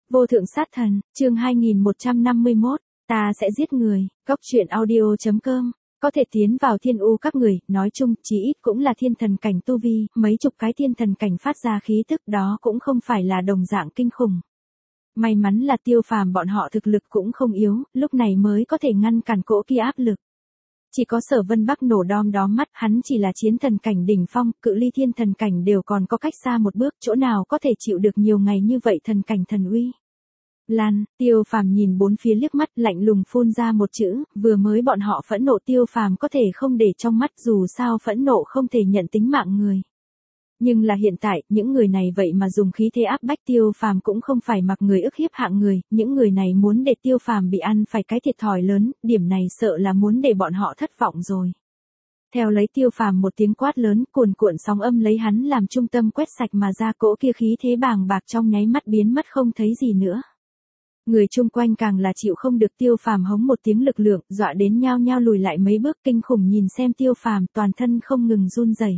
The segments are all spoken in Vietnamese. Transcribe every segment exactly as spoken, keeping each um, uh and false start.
Vô thượng sát thần, chương hai nghìn một trăm năm mươi mốt, ta sẽ giết người, góc truyện audio.com, có thể tiến vào thiên u các người, nói chung, chí ít cũng là thiên thần cảnh tu vi, mấy chục cái thiên thần cảnh phát ra khí tức đó cũng không phải là đồng dạng kinh khủng. May mắn là Tiêu Phàm bọn họ thực lực cũng không yếu, lúc này mới có thể ngăn cản cỗ kia áp lực. Chỉ có Sở Vân Bắc nổ đom đóm mắt, hắn chỉ là chiến thần cảnh đỉnh phong, cự ly thiên thần cảnh đều còn có cách xa một bước, chỗ nào có thể chịu được nhiều ngày như vậy thần cảnh thần uy. Lan, Tiêu Phàm nhìn bốn phía liếc mắt, lạnh lùng phun ra một chữ, vừa mới bọn họ phẫn nộ Tiêu Phàm có thể không để trong mắt, dù sao phẫn nộ không thể nhận tính mạng người. Nhưng là hiện tại, những người này vậy mà dùng khí thế áp bách Tiêu Phàm cũng không phải mặc người ức hiếp hạng người, những người này muốn để Tiêu Phàm bị ăn phải cái thiệt thòi lớn, điểm này sợ là muốn để bọn họ thất vọng rồi. Theo lấy Tiêu Phàm một tiếng quát lớn, cuồn cuộn sóng âm lấy hắn làm trung tâm quét sạch mà ra, cỗ kia khí thế bàng bạc trong nháy mắt biến mất không thấy gì nữa. Người chung quanh càng là chịu không được Tiêu Phàm hống một tiếng lực lượng, dọa đến nhao nhao lùi lại mấy bước, kinh khủng nhìn xem Tiêu Phàm, toàn thân không ngừng run rẩy.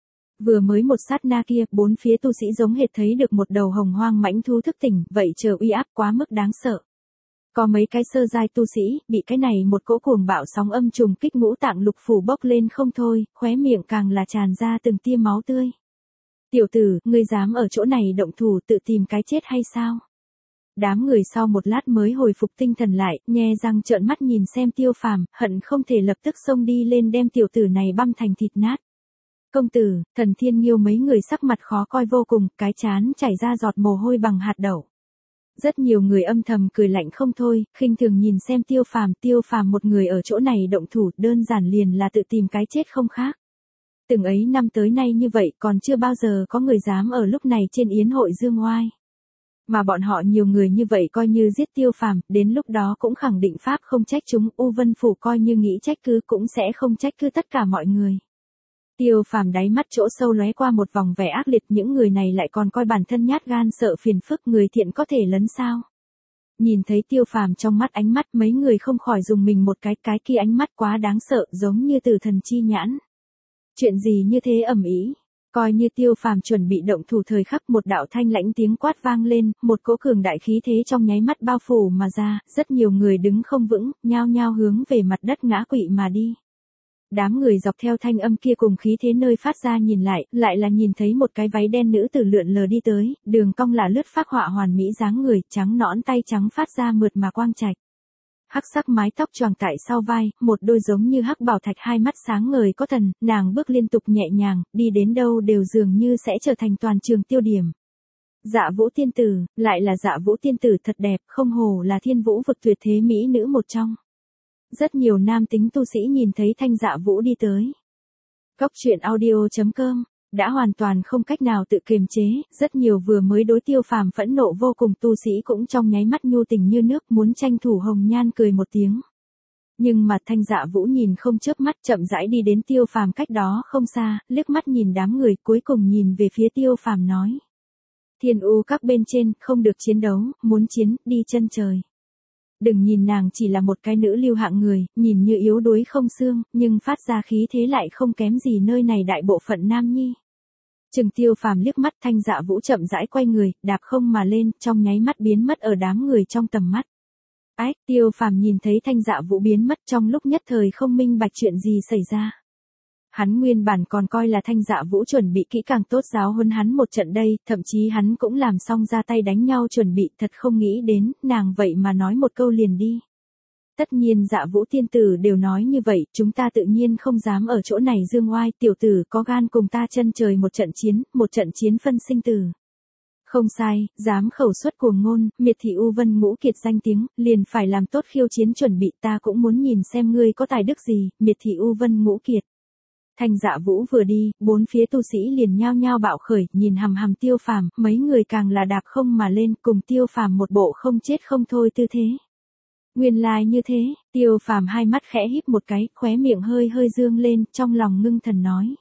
Vừa mới một sát na kia, bốn phía tu sĩ giống hệt thấy được một đầu hồng hoang mãnh thú thức tỉnh, vậy chờ uy áp quá mức đáng sợ. Có mấy cái sơ giai tu sĩ, bị cái này một cỗ cuồng bạo sóng âm trùng kích ngũ tạng lục phủ bốc lên không thôi, khóe miệng càng là tràn ra từng tia máu tươi. Tiểu tử, ngươi dám ở chỗ này động thủ tự tìm cái chết hay sao? Đám người sau một lát mới hồi phục tinh thần lại, nhe răng trợn mắt nhìn xem Tiêu Phàm, hận không thể lập tức xông đi lên đem tiểu tử này băm thành thịt nát. Công tử, Thần Thiên Nghiêu mấy người sắc mặt khó coi vô cùng, cái chán chảy ra giọt mồ hôi bằng hạt đậu. Rất nhiều người âm thầm cười lạnh không thôi, khinh thường nhìn xem Tiêu Phàm, Tiêu Phàm một người ở chỗ này động thủ, đơn giản liền là tự tìm cái chết không khác. Từng ấy năm tới nay như vậy, còn chưa bao giờ có người dám ở lúc này trên yến hội dương oai. Mà bọn họ nhiều người như vậy coi như giết Tiêu Phàm, đến lúc đó cũng khẳng định pháp không trách chúng, U Vân Phủ coi như nghĩ trách cứ cũng sẽ không trách cứ tất cả mọi người. Tiêu Phàm đáy mắt chỗ sâu lóe qua một vòng vẻ ác liệt, những người này lại còn coi bản thân nhát gan sợ phiền phức, người thiện có thể lấn sao? Nhìn thấy Tiêu Phàm trong mắt ánh mắt, mấy người không khỏi dùng mình một cái, cái kia ánh mắt quá đáng sợ, giống như từ thần chi nhãn. Chuyện gì như thế ầm ĩ? Coi như Tiêu Phàm chuẩn bị động thủ thời khắc, một đạo thanh lãnh tiếng quát vang lên, một cỗ cường đại khí thế trong nháy mắt bao phủ mà ra, rất nhiều người đứng không vững, nhao nhao hướng về mặt đất ngã quỵ mà đi. Đám người dọc theo thanh âm kia cùng khí thế nơi phát ra nhìn lại, lại là nhìn thấy một cái váy đen nữ tử lượn lờ đi tới, đường cong là lướt phác họa hoàn mỹ dáng người, trắng nõn tay trắng phát ra mượt mà quang trạch. Hắc sắc mái tóc choàng tại sau vai, một đôi giống như hắc bảo thạch hai mắt sáng ngời có thần, nàng bước liên tục nhẹ nhàng, đi đến đâu đều dường như sẽ trở thành toàn trường tiêu điểm. Dạ Vũ tiên tử, lại là Dạ Vũ tiên tử thật đẹp, không hổ là thiên vũ vực tuyệt thế mỹ nữ một trong. Rất nhiều nam tính tu sĩ nhìn thấy Thanh Dạ Vũ đi tới. Góc truyện audio.com, đã hoàn toàn không cách nào tự kiềm chế, rất nhiều vừa mới đối Tiêu Phàm phẫn nộ vô cùng tu sĩ cũng trong nháy mắt nhu tình như nước, muốn tranh thủ hồng nhan cười một tiếng. Nhưng mà Thanh Dạ Vũ nhìn không chớp mắt, chậm rãi đi đến Tiêu Phàm cách đó không xa, liếc mắt nhìn đám người, cuối cùng nhìn về phía Tiêu Phàm nói: Thiên u các bên trên, không được chiến đấu, muốn chiến, đi chân trời. Đừng nhìn nàng chỉ là một cái nữ lưu hạng người, nhìn như yếu đuối không xương, nhưng phát ra khí thế lại không kém gì nơi này đại bộ phận nam nhi. Chừng Tiêu Phàm liếc mắt, Thanh Dạ Vũ chậm rãi quay người, đạp không mà lên, trong nháy mắt biến mất ở đám người trong tầm mắt. Ách, Tiêu Phàm nhìn thấy Thanh Dạ Vũ biến mất, trong lúc nhất thời không minh bạch chuyện gì xảy ra. Hắn nguyên bản còn coi là Thanh Dạ Vũ chuẩn bị kỹ càng tốt giáo huấn hắn một trận đây, thậm chí hắn cũng làm xong ra tay đánh nhau chuẩn bị, thật không nghĩ đến, nàng vậy mà nói một câu liền đi. Tất nhiên Dạ Vũ tiên tử đều nói như vậy, chúng ta tự nhiên không dám ở chỗ này dương oai, tiểu tử có gan cùng ta chân trời một trận chiến, một trận chiến phân sinh tử. Không sai, dám khẩu xuất cuồng ngôn, miệt thị U Vân Ngũ Kiệt danh tiếng, liền phải làm tốt khiêu chiến chuẩn bị, ta cũng muốn nhìn xem ngươi có tài đức gì, miệt thị U Vân Ngũ Kiệt. Thanh Dạ Vũ vừa đi, bốn phía tu sĩ liền nhao nhao bạo khởi, nhìn hằm hằm Tiêu Phàm, mấy người càng là đạp không mà lên, cùng Tiêu Phàm một bộ không chết không thôi tư thế. Nguyên lai like như thế, Tiêu Phàm hai mắt khẽ híp một cái, khóe miệng hơi hơi dương lên, trong lòng ngưng thần nói: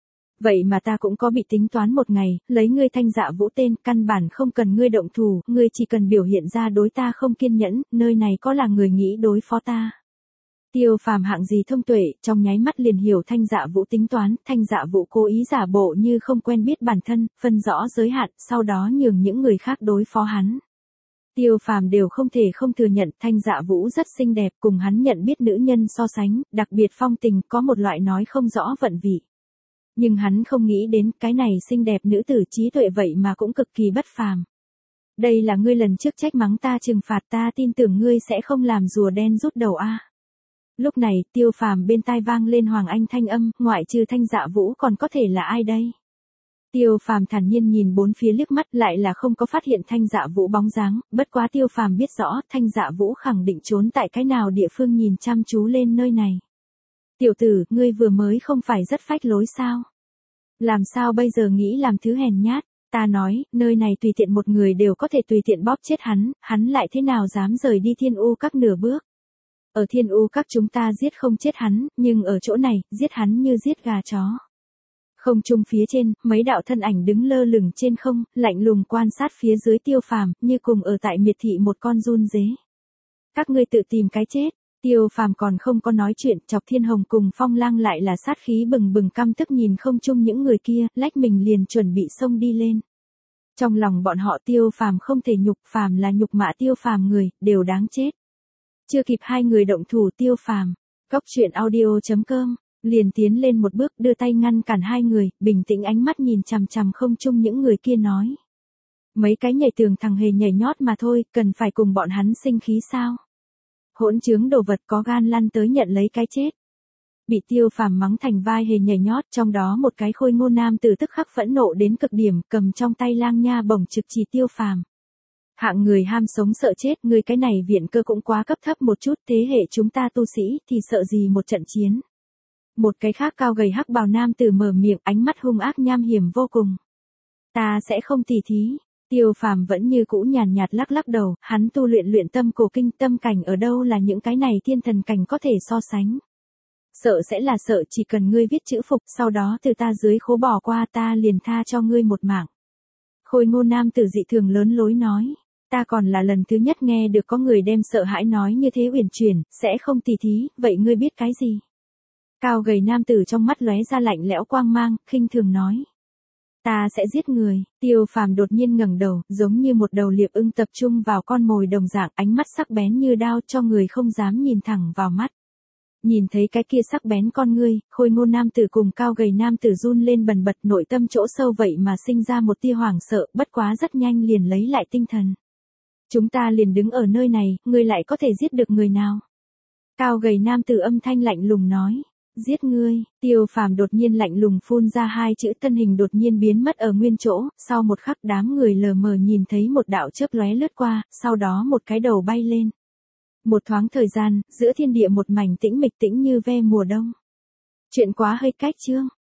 Vậy mà ta cũng có bị tính toán một ngày, lấy ngươi Thanh Dạ Vũ tên, căn bản không cần ngươi động thủ, ngươi chỉ cần biểu hiện ra đối ta không kiên nhẫn, nơi này có là người nghĩ đối phó ta. Tiêu Phàm hạng gì thông tuệ, trong nháy mắt liền hiểu Thanh Dạ Vũ tính toán, Thanh Dạ Vũ cố ý giả bộ như không quen biết bản thân, phân rõ giới hạn, sau đó nhường những người khác đối phó hắn. Tiêu Phàm đều không thể không thừa nhận Thanh Dạ Vũ rất xinh đẹp, cùng hắn nhận biết nữ nhân so sánh, đặc biệt phong tình, có một loại nói không rõ vận vị. Nhưng hắn không nghĩ đến cái này xinh đẹp nữ tử trí tuệ vậy mà cũng cực kỳ bất phàm. Đây là ngươi lần trước trách mắng ta trừng phạt ta, tin tưởng ngươi sẽ không làm rùa đen rút đầu a. Lúc này, Tiêu Phàm bên tai vang lên Hoàng Anh thanh âm, ngoại trừ Thanh Dạ Vũ còn có thể là ai đây? Tiêu Phàm thản nhiên nhìn bốn phía liếc mắt, lại là không có phát hiện Thanh Dạ Vũ bóng dáng, bất quá Tiêu Phàm biết rõ, Thanh Dạ Vũ khẳng định trốn tại cái nào địa phương nhìn chăm chú lên nơi này. Tiểu tử, ngươi vừa mới không phải rất phách lối sao? Làm sao bây giờ nghĩ làm thứ hèn nhát? Ta nói, nơi này tùy tiện một người đều có thể tùy tiện bóp chết hắn, hắn lại thế nào dám rời đi Thiên U Các nửa bước? Ở Thiên U Các chúng ta giết không chết hắn, nhưng ở chỗ này, giết hắn như giết gà chó. Không trung phía trên, mấy đạo thân ảnh đứng lơ lửng trên không, lạnh lùng quan sát phía dưới Tiêu Phàm, như cùng ở tại miệt thị một con giun dế. Các ngươi tự tìm cái chết. Tiêu Phàm còn không có nói chuyện, Chọc Thiên Hồng cùng Phong Lang lại là sát khí bừng bừng căm tức nhìn không chung những người kia, lách mình liền chuẩn bị xông đi lên. Trong lòng bọn họ Tiêu Phàm không thể nhục, phàm là nhục mạ Tiêu Phàm người, đều đáng chết. Chưa kịp hai người động thủ, Tiêu Phàm, Cốc Truyện Audio chấm com, liền tiến lên một bước, đưa tay ngăn cản hai người, bình tĩnh ánh mắt nhìn chằm chằm không chung những người kia nói. Mấy cái nhảy tường thằng hề nhảy nhót mà thôi, cần phải cùng bọn hắn sinh khí sao? Hỗn trướng đồ vật, có gan lăn tới nhận lấy cái chết. Bị Tiêu Phàm mắng thành vai hề nhảy nhót, trong đó một cái khôi ngô nam tử tức khắc phẫn nộ đến cực điểm, cầm trong tay lang nha bổng trực chỉ Tiêu Phàm. Hạng người ham sống sợ chết, người cái này viện cơ cũng quá cấp thấp một chút, thế hệ chúng ta tu sĩ thì sợ gì một trận chiến. Một cái khác cao gầy hắc bào nam tử mở miệng, ánh mắt hung ác nham hiểm vô cùng. Ta sẽ không tỉ thí. Tiêu Phàm vẫn như cũ nhàn nhạt lắc lắc đầu, hắn tu luyện luyện tâm cổ kinh, tâm cảnh ở đâu là những cái này thiên thần cảnh có thể so sánh. Sợ sẽ là sợ, chỉ cần ngươi viết chữ phục, sau đó từ ta dưới khố bỏ qua, ta liền tha cho ngươi một mạng. Khôi ngô nam tử dị thường lớn lối nói, ta còn là lần thứ nhất nghe được có người đem sợ hãi nói như thế uyển chuyển, sẽ không tỉ thí, vậy ngươi biết cái gì? Cao gầy nam tử trong mắt lóe ra lạnh lẽo quang mang, khinh thường nói. Ta sẽ giết người. Tiêu Phàm đột nhiên ngẩng đầu, giống như một đầu liệp ưng tập trung vào con mồi đồng dạng, ánh mắt sắc bén như đao, cho người không dám nhìn thẳng vào mắt. Nhìn thấy cái kia sắc bén con ngươi, khôi ngô nam tử cùng cao gầy nam tử run lên bần bật, nội tâm chỗ sâu vậy mà sinh ra một tia hoảng sợ, bất quá rất nhanh liền lấy lại tinh thần. Chúng ta liền đứng ở nơi này, ngươi lại có thể giết được người nào? Cao gầy nam tử âm thanh lạnh lùng nói. Giết ngươi. Tiêu Phàm đột nhiên lạnh lùng phun ra hai chữ, thân hình đột nhiên biến mất ở nguyên chỗ, sau một khắc đám người lờ mờ nhìn thấy một đạo chớp lóe lướt qua, sau đó một cái đầu bay lên. Một thoáng thời gian, giữa thiên địa một mảnh tĩnh mịch, tĩnh như ve mùa đông. Chuyện quá hơi cách chương.